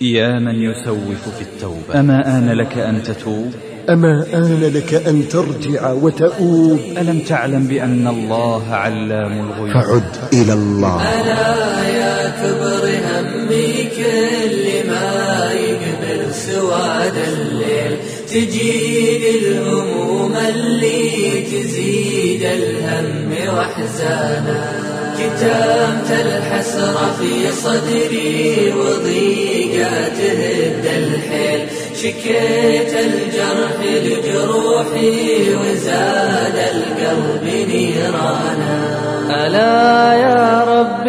يا من يسوف في التوبة، أما آن لك أن تتوب؟ أما آن لك أن ترجع وتؤوب؟ ألم تعلم بأن الله علام الغيوب؟ فعد إلى الله. ألا يا كبر همي كل ما يقبل سواد الليل، تجيني الهموم اللي تزيد الهم واحزانا، كتمت الحسرة في صدري وضيقة تهد الحيل، شكيت الجرح لجروحي وزاد القلب نيرانا. ألا يا رب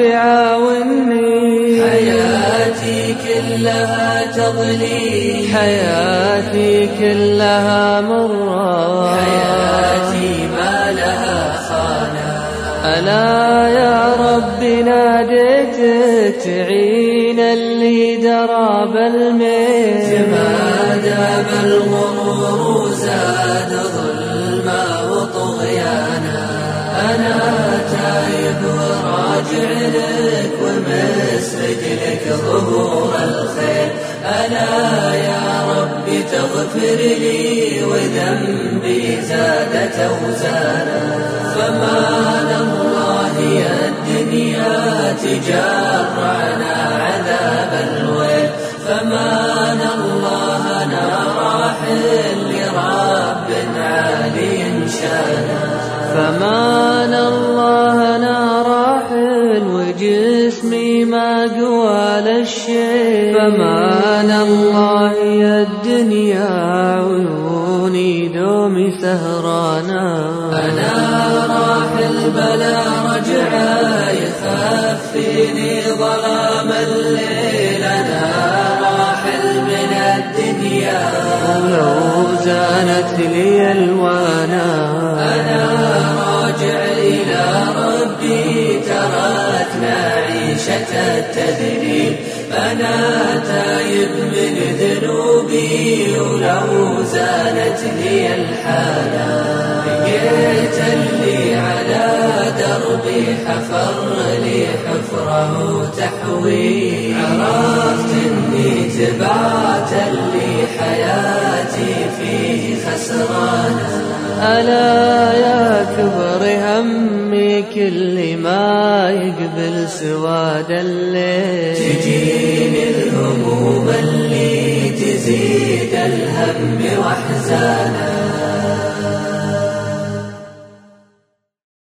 عاوني، حياتي كلها تظليم، حياتي كلها مرة، حياتي ما لها خانا. ألا يا رب ناديتك تعين اللي درى بالميل، تمادى بالغرور وزاد ظلما وطغيانا. أنا تايب وراجع لك ومسرج لك ظهور الخير، ألا يا رب تغفر لي وذنبي زادت أوزانا. فمان الله يا الدنيا تجرعنا عذاب الويل، فمان الله أنا راحل لرب عالي شانا. فمان الله أنا راحل وجسمي ما قوى للشيء، فمان الله يا الدنيا عيوني دومي سهرانا. أنا راحل بلا رجعة يخفيني ظلام الليل، أنا راحل من الدنيا ولو زانت لي الوانا. أنا راجع إلى ربي تركنا عيشة التذليل، أنا تايب من ذنوبي ولو زالت لي الحالة. لقيت اللي على دربي حفر لي حفره تحوي، عرفت اني تبعت اللي حياتي فيه خسرانة. ألا يا كبر همي كل ما يقبل سواد الليل، تجيني الهموم اللي تزيد الهم واحزانا.